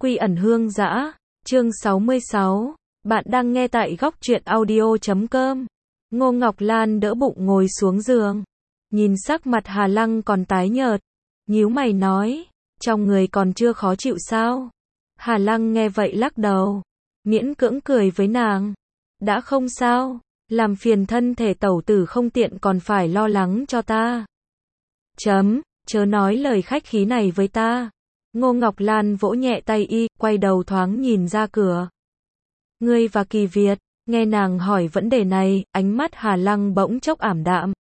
Quy ẩn hương dã, chương 66. Bạn đang nghe tại góc truyện audio.com. Ngô Ngọc Lan đỡ bụng ngồi xuống giường. Nhìn sắc mặt Hà Lăng còn tái nhợt. Nhíu mày nói, trong người còn chưa khó chịu sao? Hà Lăng nghe vậy lắc đầu. Miễn cưỡng cười với nàng. Đã không sao, làm phiền thân thể tẩu tử không tiện còn phải lo lắng cho ta. Chớ nói lời khách khí này với ta. Ngô Ngọc Lan vỗ nhẹ tay y, quay đầu thoáng nhìn ra cửa. Ngươi và Kỳ Việt, nghe nàng hỏi vấn đề này, ánh mắt Hà Lăng bỗng chốc ảm đạm.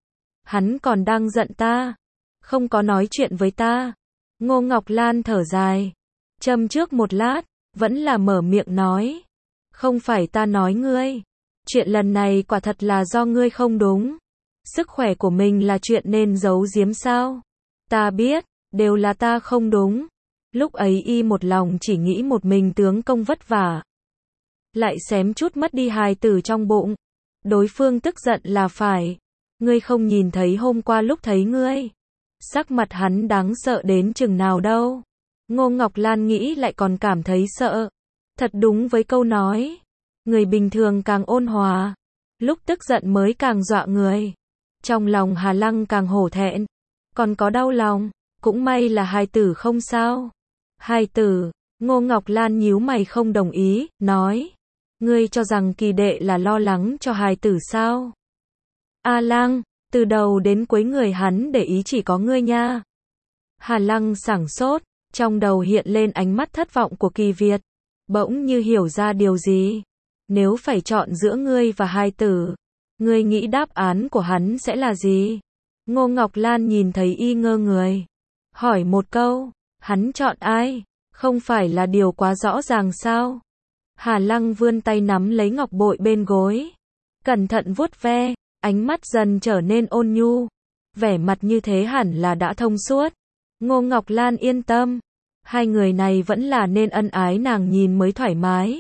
Hắn còn đang giận ta, không có nói chuyện với ta. Ngô Ngọc Lan thở dài, châm trước một lát, vẫn là mở miệng nói. Không phải ta nói ngươi, chuyện lần này quả thật là do ngươi không đúng. Sức khỏe của mình là chuyện nên giấu giếm sao? Ta biết, đều là ta không đúng. Lúc ấy y một lòng chỉ nghĩ một mình tướng công vất vả. Lại xém chút mất đi hài tử trong bụng. Đối phương tức giận là phải. Ngươi không nhìn thấy hôm qua lúc thấy ngươi. Sắc mặt hắn đáng sợ đến chừng nào đâu. Ngô Ngọc Lan nghĩ lại còn cảm thấy sợ. Thật đúng với câu nói. Người bình thường càng ôn hòa. Lúc tức giận mới càng dọa người. Trong lòng Hà Lăng càng hổ thẹn. Còn có đau lòng. Cũng may là hài tử không sao. Hài tử, Ngô Ngọc Lan nhíu mày không đồng ý, nói. Ngươi cho rằng Kỳ đệ là lo lắng cho hài tử sao? A Lăng, từ đầu đến cuối người hắn để ý chỉ có ngươi nha. Hà Lăng sửng sốt, trong đầu hiện lên ánh mắt thất vọng của Kỳ Việt. Bỗng như hiểu ra điều gì. Nếu phải chọn giữa ngươi và hài tử, ngươi nghĩ đáp án của hắn sẽ là gì? Ngô Ngọc Lan nhìn thấy y ngơ người. Hỏi một câu, hắn chọn ai? Không phải là điều quá rõ ràng sao? Hà Lăng vươn tay nắm lấy ngọc bội bên gối. Cẩn thận vuốt ve, ánh mắt dần trở nên ôn nhu. Vẻ mặt như thế hẳn là đã thông suốt. Ngô Ngọc Lan yên tâm. Hai người này vẫn là nên ân ái nàng nhìn mới thoải mái.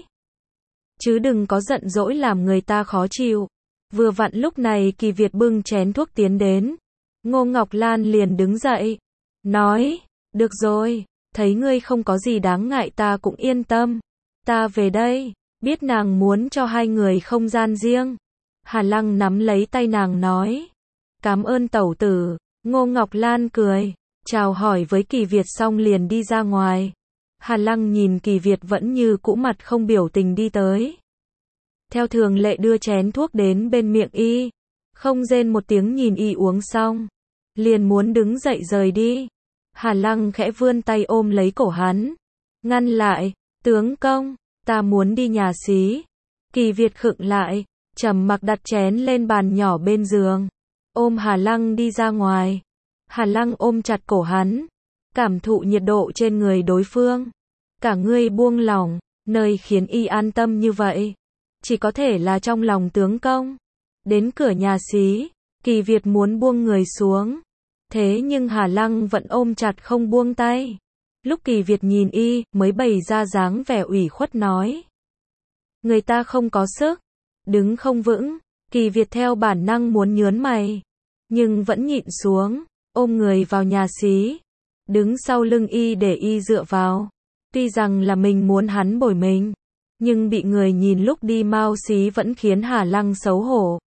Chứ đừng có giận dỗi làm người ta khó chịu. Vừa vặn lúc này Kỳ Việt bưng chén thuốc tiến đến. Ngô Ngọc Lan liền đứng dậy. Nói, được rồi, thấy ngươi không có gì đáng ngại ta cũng yên tâm. Ta về đây, biết nàng muốn cho hai người không gian riêng. Hà Lăng nắm lấy tay nàng nói. Cảm ơn tẩu tử. Ngô Ngọc Lan cười, chào hỏi với Kỳ Việt xong liền đi ra ngoài. Hà Lăng nhìn Kỳ Việt vẫn như cũ mặt không biểu tình đi tới. Theo thường lệ đưa chén thuốc đến bên miệng y. Không rên một tiếng nhìn y uống xong. Liền muốn đứng dậy rời đi. Hà Lăng khẽ vươn tay ôm lấy cổ hắn. Ngăn lại, tướng công, ta muốn đi nhà xí. Kỳ Việt khựng lại, trầm mặc đặt chén lên bàn nhỏ bên giường. Ôm Hà Lăng đi ra ngoài. Hà Lăng ôm chặt cổ hắn. Cảm thụ nhiệt độ trên người đối phương. Cả người buông lỏng, nơi khiến y an tâm như vậy. Chỉ có thể là trong lòng tướng công. Đến cửa nhà xí, Kỳ Việt muốn buông người xuống. Thế nhưng Hà Lăng vẫn ôm chặt không buông tay. Lúc Kỳ Việt nhìn y, mới bày ra dáng vẻ ủy khuất nói. Người ta không có sức, đứng không vững. Kỳ Việt theo bản năng muốn nhớn mày, nhưng vẫn nhịn xuống, ôm người vào nhà xí. Đứng sau lưng y để y dựa vào. Tuy rằng là mình muốn hắn bồi mình, nhưng bị người nhìn lúc đi mau xí vẫn khiến Hà Lăng xấu hổ.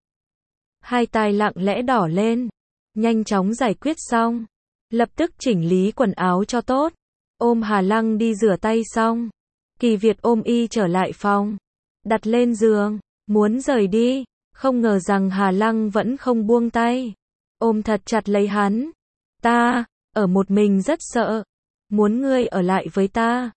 Hai tai lặng lẽ đỏ lên. Nhanh chóng giải quyết xong. Lập tức chỉnh lý quần áo cho tốt. Ôm Hà Lăng đi rửa tay xong. Kỳ Việt ôm y trở lại phòng. Đặt lên giường. Muốn rời đi. Không ngờ rằng Hà Lăng vẫn không buông tay. Ôm thật chặt lấy hắn. Ta, ở một mình rất sợ. Muốn ngươi ở lại với ta.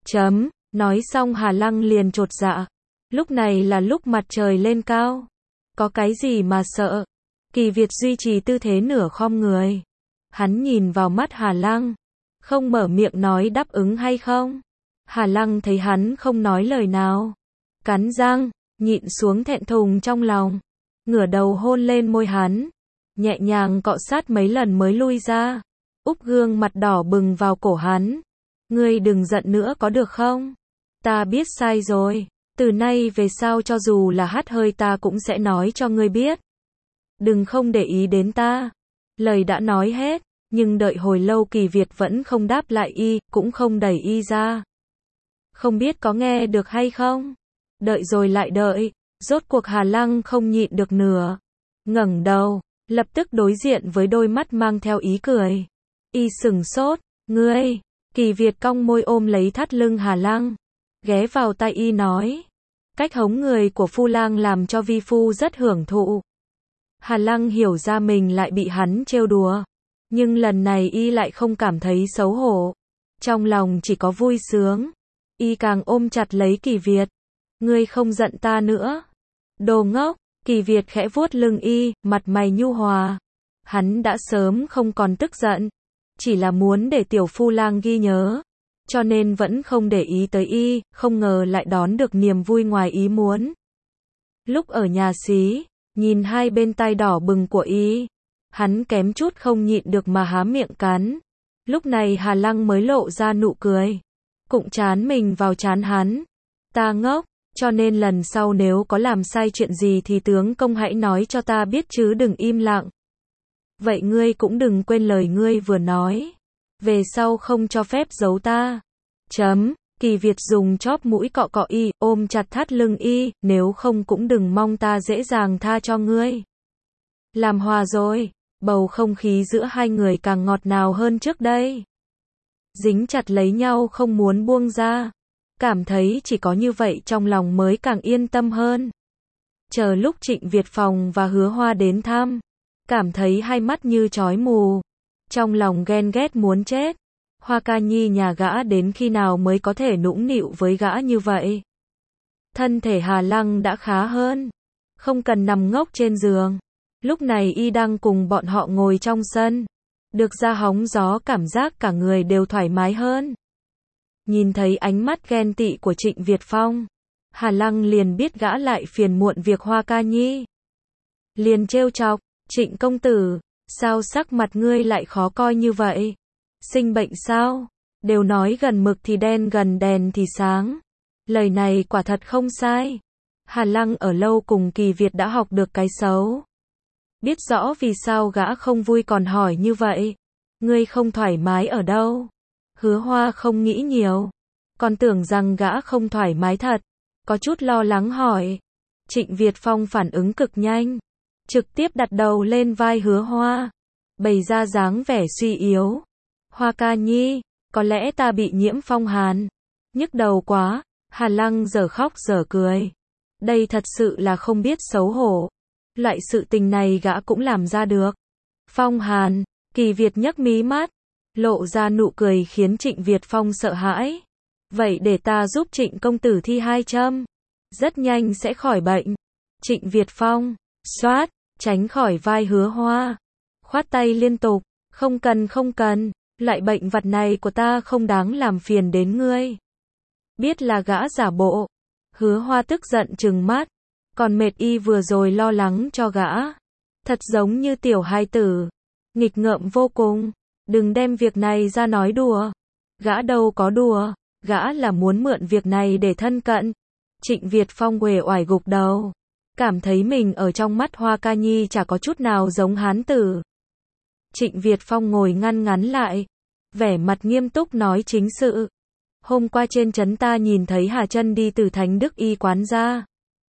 Nói xong Hà Lăng liền chột dạ. Lúc này là lúc mặt trời lên cao. Có cái gì mà sợ? Kỳ Việt duy trì tư thế nửa khom người. Hắn nhìn vào mắt Hà Lăng. Không mở miệng nói đáp ứng hay không. Hà Lăng thấy hắn không nói lời nào. Cắn răng, nhịn xuống thẹn thùng trong lòng. Ngửa đầu hôn lên môi hắn. Nhẹ nhàng cọ sát mấy lần mới lui ra. Úp gương mặt đỏ bừng vào cổ hắn. Ngươi đừng giận nữa có được không? Ta biết sai rồi. Từ nay về sau cho dù là hắt hơi ta cũng sẽ nói cho ngươi biết. Đừng không để ý đến ta. Lời đã nói hết, nhưng đợi hồi lâu Kỳ Việt vẫn không đáp lại y, cũng không đẩy y ra. Không biết có nghe được hay không? Đợi rồi lại đợi, rốt cuộc Hà Lăng không nhịn được nữa. Ngẩng đầu, lập tức đối diện với đôi mắt mang theo ý cười. Y sừng sốt, ngươi, Kỳ Việt cong môi ôm lấy thắt lưng Hà Lăng, ghé vào tai y nói. Cách hống người của Phu Lang làm cho vi phu rất hưởng thụ. Hà Lăng hiểu ra mình lại bị hắn trêu đùa. Nhưng lần này y lại không cảm thấy xấu hổ. Trong lòng chỉ có vui sướng. Y càng ôm chặt lấy Kỳ Việt. Ngươi không giận ta nữa. Đồ ngốc, Kỳ Việt khẽ vuốt lưng y, mặt mày nhu hòa. Hắn đã sớm không còn tức giận. Chỉ là muốn để tiểu Phu Lang ghi nhớ. Cho nên vẫn không để ý tới y, không ngờ lại đón được niềm vui ngoài ý muốn. Lúc ở nhà xí, nhìn hai bên tai đỏ bừng của y, hắn kém chút không nhịn được mà há miệng cắn. Lúc này Hà Lăng mới lộ ra nụ cười, cụng trán mình vào trán hắn. Ta ngốc, cho nên lần sau nếu có làm sai chuyện gì thì tướng công hãy nói cho ta biết chứ đừng im lặng. Vậy ngươi cũng đừng quên lời ngươi vừa nói. Về sau không cho phép giấu ta. Kỳ Việt dùng chóp mũi cọ cọ y, ôm chặt thắt lưng y, nếu không cũng đừng mong ta dễ dàng tha cho ngươi. Làm hòa rồi, bầu không khí giữa hai người càng ngọt ngào hơn trước đây. Dính chặt lấy nhau không muốn buông ra. Cảm thấy chỉ có như vậy trong lòng mới càng yên tâm hơn. Chờ lúc Trịnh Việt Phong và Hứa Hoa đến thăm, cảm thấy hai mắt như chói mù. Trong lòng ghen ghét muốn chết. Hoa ca nhi nhà gã đến khi nào mới có thể nũng nịu với gã như vậy. Thân thể Hà Lăng đã khá hơn. Không cần nằm ngốc trên giường. Lúc này y đang cùng bọn họ ngồi trong sân. Được ra hóng gió cảm giác cả người đều thoải mái hơn. Nhìn thấy ánh mắt ghen tị của Trịnh Việt Phong, Hà Lăng liền biết gã lại phiền muộn việc Hoa ca nhi. Liền trêu chọc, Trịnh công tử, sao sắc mặt ngươi lại khó coi như vậy? Sinh bệnh sao? Đều nói gần mực thì đen gần đèn thì sáng. Lời này quả thật không sai. Hà Lăng ở lâu cùng Kỳ Việt đã học được cái xấu. Biết rõ vì sao gã không vui còn hỏi như vậy. Ngươi không thoải mái ở đâu? Hứa Hoa không nghĩ nhiều. Còn tưởng rằng gã không thoải mái thật. Có chút lo lắng hỏi. Trịnh Việt Phong phản ứng cực nhanh. Trực tiếp đặt đầu lên vai Hứa Hoa. Bày ra dáng vẻ suy yếu. Hoa ca nhi, có lẽ ta bị nhiễm phong hàn. Nhức đầu quá. Hà Lăng giờ khóc giờ cười. Đây thật sự là không biết xấu hổ. Loại sự tình này gã cũng làm ra được. Phong hàn, Kỳ Việt nhấc mí mắt, lộ ra nụ cười khiến Trịnh Việt Phong sợ hãi. Vậy để ta giúp Trịnh công tử thi 2 châm. Rất nhanh sẽ khỏi bệnh. Trịnh Việt Phong, xoát, tránh khỏi vai Hứa Hoa. Khoát tay liên tục, không cần, loại bệnh vặt này của ta không đáng làm phiền đến ngươi. Biết là gã giả bộ. Hứa Hoa tức giận trừng mắt. Còn mệt y vừa rồi lo lắng cho gã. Thật giống như tiểu hài tử. Nghịch ngợm vô cùng. Đừng đem việc này ra nói đùa. Gã đâu có đùa. Gã là muốn mượn việc này để thân cận. Trịnh Việt Phong uể oải gục đầu. Cảm thấy mình ở trong mắt Hoa ca nhi chả có chút nào giống hán tử. Trịnh Việt Phong ngồi ngăn ngắn lại. Vẻ mặt nghiêm túc nói chính sự. Hôm qua trên trấn ta nhìn thấy Hà Chân đi từ Thánh Đức y quán ra.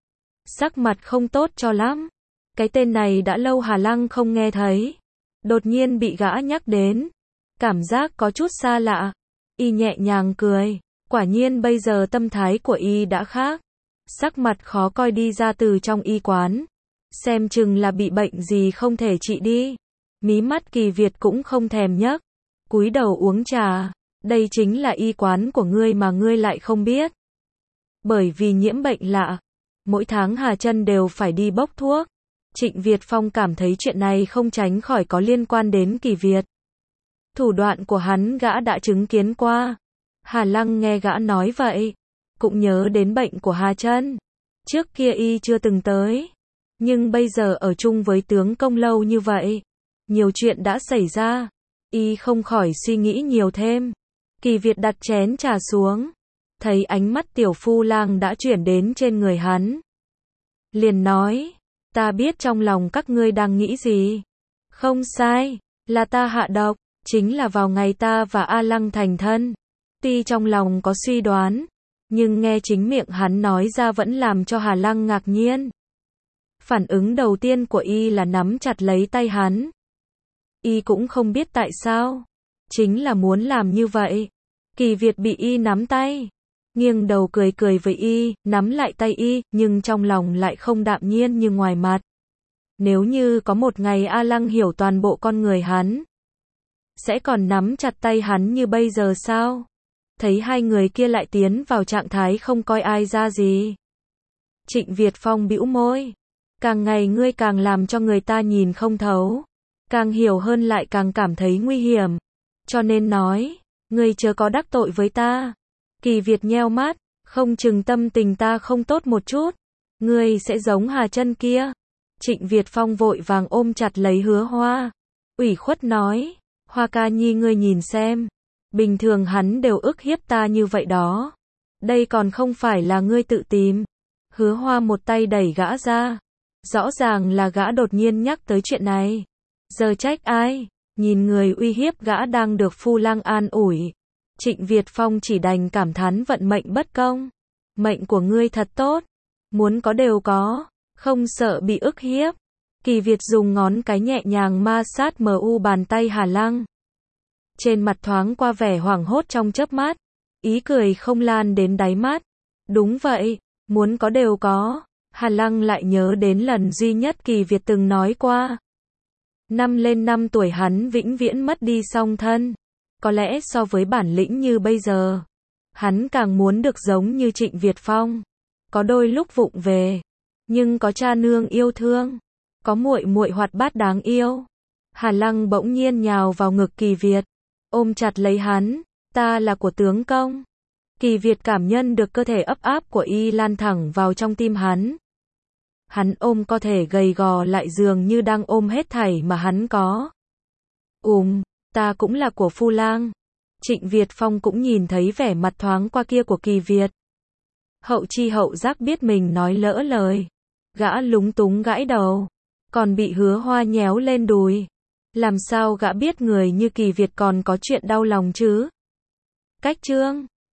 Sắc mặt không tốt cho lắm. Cái tên này đã lâu Hà Lăng không nghe thấy. Đột nhiên bị gã nhắc đến. Cảm giác có chút xa lạ. Y nhẹ nhàng cười. Quả nhiên bây giờ tâm thái của y đã khác. Sắc mặt khó coi đi ra từ trong y quán. Xem chừng là bị bệnh gì không thể trị đi. Mí mắt Kỳ Việt cũng không thèm nhấc. Cúi đầu uống trà. Đây chính là y quán của ngươi mà ngươi lại không biết. Bởi vì nhiễm bệnh lạ. Mỗi tháng Hà Chân đều phải đi bốc thuốc. Trịnh Việt Phong cảm thấy chuyện này không tránh khỏi có liên quan đến Kỳ Việt. Thủ đoạn của hắn gã đã chứng kiến qua. Hà Lăng nghe gã nói vậy. Cũng nhớ đến bệnh của Hà Chân. Trước kia y chưa từng tới. Nhưng bây giờ ở chung với tướng công lâu như vậy. Nhiều chuyện đã xảy ra. Y không khỏi suy nghĩ nhiều thêm. Kỳ Việt đặt chén trà xuống. Thấy ánh mắt tiểu Phu Lang đã chuyển đến trên người hắn. Liền nói. Ta biết trong lòng các ngươi đang nghĩ gì. Không sai. Là ta hạ độc. Chính là vào ngày ta và A Lăng thành thân. Tuy trong lòng có suy đoán. Nhưng nghe chính miệng hắn nói ra vẫn làm cho Hà Lăng ngạc nhiên. Phản ứng đầu tiên của y là nắm chặt lấy tay hắn. Y cũng không biết tại sao. Chính là muốn làm như vậy. Kỳ Việt bị y nắm tay. Nghiêng đầu cười cười với y, nắm lại tay y, nhưng trong lòng lại không đạm nhiên như ngoài mặt. Nếu như có một ngày A Lăng hiểu toàn bộ con người hắn, sẽ còn nắm chặt tay hắn như bây giờ sao? Thấy hai người kia lại tiến vào trạng thái không coi ai ra gì. Trịnh Việt Phong bĩu môi. Càng ngày ngươi càng làm cho người ta nhìn không thấu. Càng hiểu hơn lại càng cảm thấy nguy hiểm. Cho nên nói, ngươi chớ có đắc tội với ta. Kỳ Việt nheo mắt, không chừng tâm tình ta không tốt một chút. Ngươi sẽ giống Hà Chân kia. Trịnh Việt Phong vội vàng ôm chặt lấy Hứa Hoa. Ủy khuất nói, Hoa ca nhi ngươi nhìn xem. Bình thường hắn đều ức hiếp ta như vậy đó. Đây còn không phải là ngươi tự tìm. Hứa Hoa một tay đẩy gã ra. Rõ ràng là gã đột nhiên nhắc tới chuyện này. Giờ trách ai? Nhìn người uy hiếp gã đang được Phu Lang an ủi. Trịnh Việt Phong chỉ đành cảm thán vận mệnh bất công. Mệnh của ngươi thật tốt. Muốn có đều có. Không sợ bị ức hiếp. Kỳ Việt dùng ngón cái nhẹ nhàng ma sát mu bàn tay Hà Lăng. Trên mặt thoáng qua vẻ hoảng hốt trong chớp mắt. Ý cười không lan đến đáy mắt. Đúng vậy, muốn có đều có. Hà Lăng lại nhớ đến lần duy nhất Kỳ Việt từng nói qua. Năm lên 5 tuổi hắn vĩnh viễn mất đi song thân. Có lẽ so với bản lĩnh như bây giờ, hắn càng muốn được giống như Trịnh Việt Phong. Có đôi lúc vụng về, nhưng có cha nương yêu thương, có muội muội hoạt bát đáng yêu. Hà Lăng bỗng nhiên nhào vào ngực Kỳ Việt, ôm chặt lấy hắn, ta là của tướng công. Kỳ Việt cảm nhận được cơ thể ấp áp của y lan thẳng vào trong tim hắn. Hắn ôm cơ thể gầy gò lại dường như đang ôm hết thảy mà hắn có. Ta cũng là của Phu Lang. Trịnh Việt Phong cũng nhìn thấy vẻ mặt thoáng qua kia của Kỳ Việt. Hậu chi hậu giác biết mình nói lỡ lời. Gã lúng túng gãi đầu. Còn bị Hứa Hoa nhéo lên đùi. Làm sao gã biết người như Kỳ Việt còn có chuyện đau lòng chứ? Cách chương